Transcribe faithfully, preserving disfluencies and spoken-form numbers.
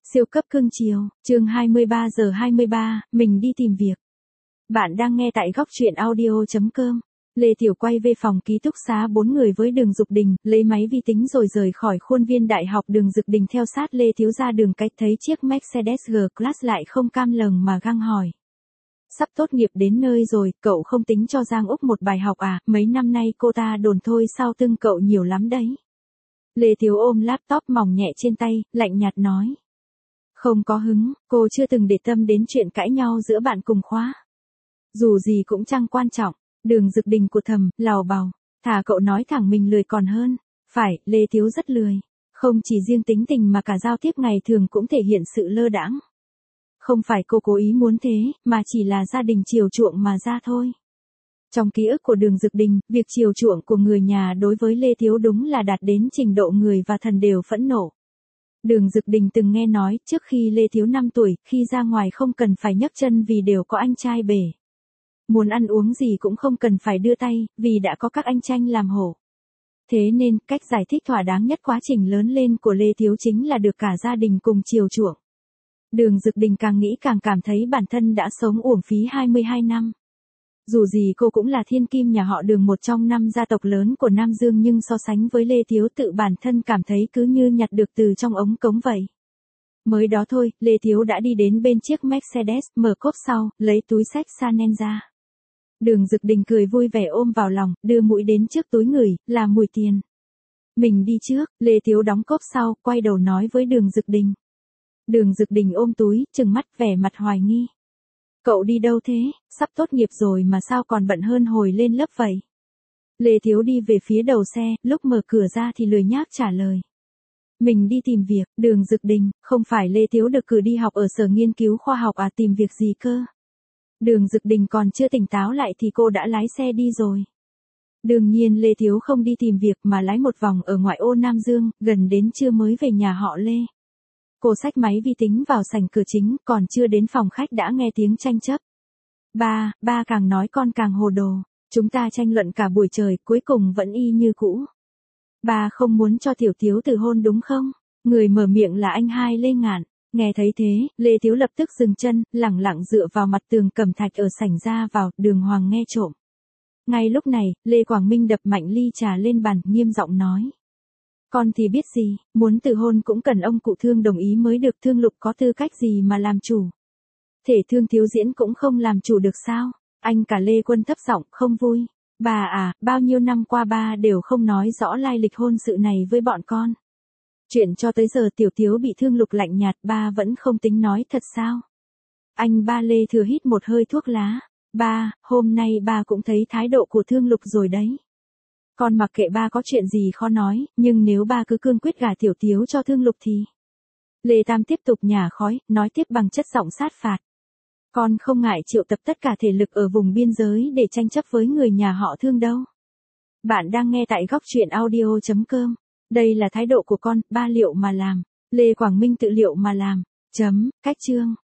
Siêu cấp cưng chiều, chương hai mươi ba giờ hai mươi ba, mình đi tìm việc. Bạn đang nghe tại góc truyện audio.com. Lê Tiểu quay về phòng ký túc xá bốn người với Đường Dục Đình, lấy máy vi tính rồi rời khỏi khuôn viên đại học. Đường Dục Đình theo sát Lê Thiếu ra đường cách thấy chiếc Mercedes G-Class lại không cam lòng mà găng hỏi. Sắp tốt nghiệp đến nơi rồi, cậu không tính cho Giang Úc một bài học à, mấy năm nay cô ta đồn thôi sao tưng cậu nhiều lắm đấy. Lê Thiếu ôm laptop mỏng nhẹ trên tay, lạnh nhạt nói. Không có hứng, cô chưa từng để tâm đến chuyện cãi nhau giữa bạn cùng khóa. Dù gì cũng chẳng quan trọng. Đường Dục Đình của thầm, lào bào. Thà cậu nói thẳng mình lười còn hơn. Phải, Lê Thiếu rất lười. Không chỉ riêng tính tình mà cả giao tiếp ngày thường cũng thể hiện sự lơ đãng. Không phải cô cố ý muốn thế, mà chỉ là gia đình chiều chuộng mà ra thôi. Trong ký ức của Đường Dục Đình, việc chiều chuộng của người nhà đối với Lê Thiếu đúng là đạt đến trình độ người và thần đều phẫn nộ. Đường Dục Đình từng nghe nói, trước khi Lê Thiếu năm tuổi, khi ra ngoài không cần phải nhấc chân vì đều có anh trai bể. Muốn ăn uống gì cũng không cần phải đưa tay, vì đã có các anh tranh làm hổ. Thế nên, cách giải thích thỏa đáng nhất quá trình lớn lên của Lê Thiếu chính là được cả gia đình cùng chiều chuộng. Đường Dục Đình càng nghĩ càng cảm thấy bản thân đã sống uổng phí hai mươi hai năm. Dù gì cô cũng là thiên kim nhà họ Đường, một trong năm gia tộc lớn của Nam Dương, nhưng so sánh với Lê Thiếu tự bản thân cảm thấy cứ như nhặt được từ trong ống cống vậy. Mới đó thôi, Lê Thiếu đã đi đến bên chiếc Mercedes, mở cốp sau, lấy túi xách Chanel ra. Đường Dục Đình cười vui vẻ ôm vào lòng, đưa mũi đến trước túi người, là mùi tiền. Mình đi trước, Lê Thiếu đóng cốp sau, quay đầu nói với Đường Dục Đình. Đường Dục Đình ôm túi, trừng mắt vẻ mặt hoài nghi. Cậu đi đâu thế, sắp tốt nghiệp rồi mà sao còn bận hơn hồi lên lớp vậy? Lê Thiếu đi về phía đầu xe, lúc mở cửa ra thì lười nhác trả lời. Mình đi tìm việc. Đường Dục Đình, không phải Lê Thiếu được cử đi học ở sở nghiên cứu khoa học à, tìm việc gì cơ? Đường Dục Đình còn chưa tỉnh táo lại thì cô đã lái xe đi rồi. Đương nhiên Lê Thiếu không đi tìm việc mà lái một vòng ở ngoại ô Nam Dương, gần đến trưa mới về nhà họ Lê. Cô xách máy vi tính vào sảnh cửa chính, còn chưa đến phòng khách đã nghe tiếng tranh chấp. Ba, ba càng nói con càng hồ đồ. Chúng ta tranh luận cả buổi trời, cuối cùng vẫn y như cũ. Ba không muốn cho Tiểu Thiếu từ hôn đúng không? Người mở miệng là anh hai Lê Ngạn. Nghe thấy thế, Lê Thiếu lập tức dừng chân, lẳng lặng dựa vào mặt tường cẩm thạch ở sảnh ra vào, Đường Hoàng nghe trộm. Ngay lúc này, Lê Quảng Minh đập mạnh ly trà lên bàn, nghiêm giọng nói. Con thì biết gì, muốn từ hôn cũng cần ông cụ Thương đồng ý mới được, Thương Lục có tư cách gì mà làm chủ. Thể Thương thiếu diễn cũng không làm chủ được sao? Anh cả Lê Quân thấp giọng, không vui. Bà à, bao nhiêu năm qua ba đều không nói rõ lai lịch hôn sự này với bọn con. Chuyện cho tới giờ Tiểu Thiếu bị Thương Lục lạnh nhạt, ba vẫn không tính nói thật sao? Anh ba Lê thừa hít một hơi thuốc lá. Ba, hôm nay ba cũng thấy thái độ của Thương Lục rồi đấy. Con mặc kệ ba có chuyện gì khó nói, nhưng nếu ba cứ cương quyết gả Tiểu Thiếu cho Thương Lục thì... Lê Tam tiếp tục nhả khói, nói tiếp bằng chất giọng sát phạt. Con không ngại triệu tập tất cả thể lực ở vùng biên giới để tranh chấp với người nhà họ Thương đâu. Bạn đang nghe tại góc truyện audio.com. Đây là thái độ của con, ba liệu mà làm. Lê Quảng Minh tự liệu mà làm. Chấm, cách chương.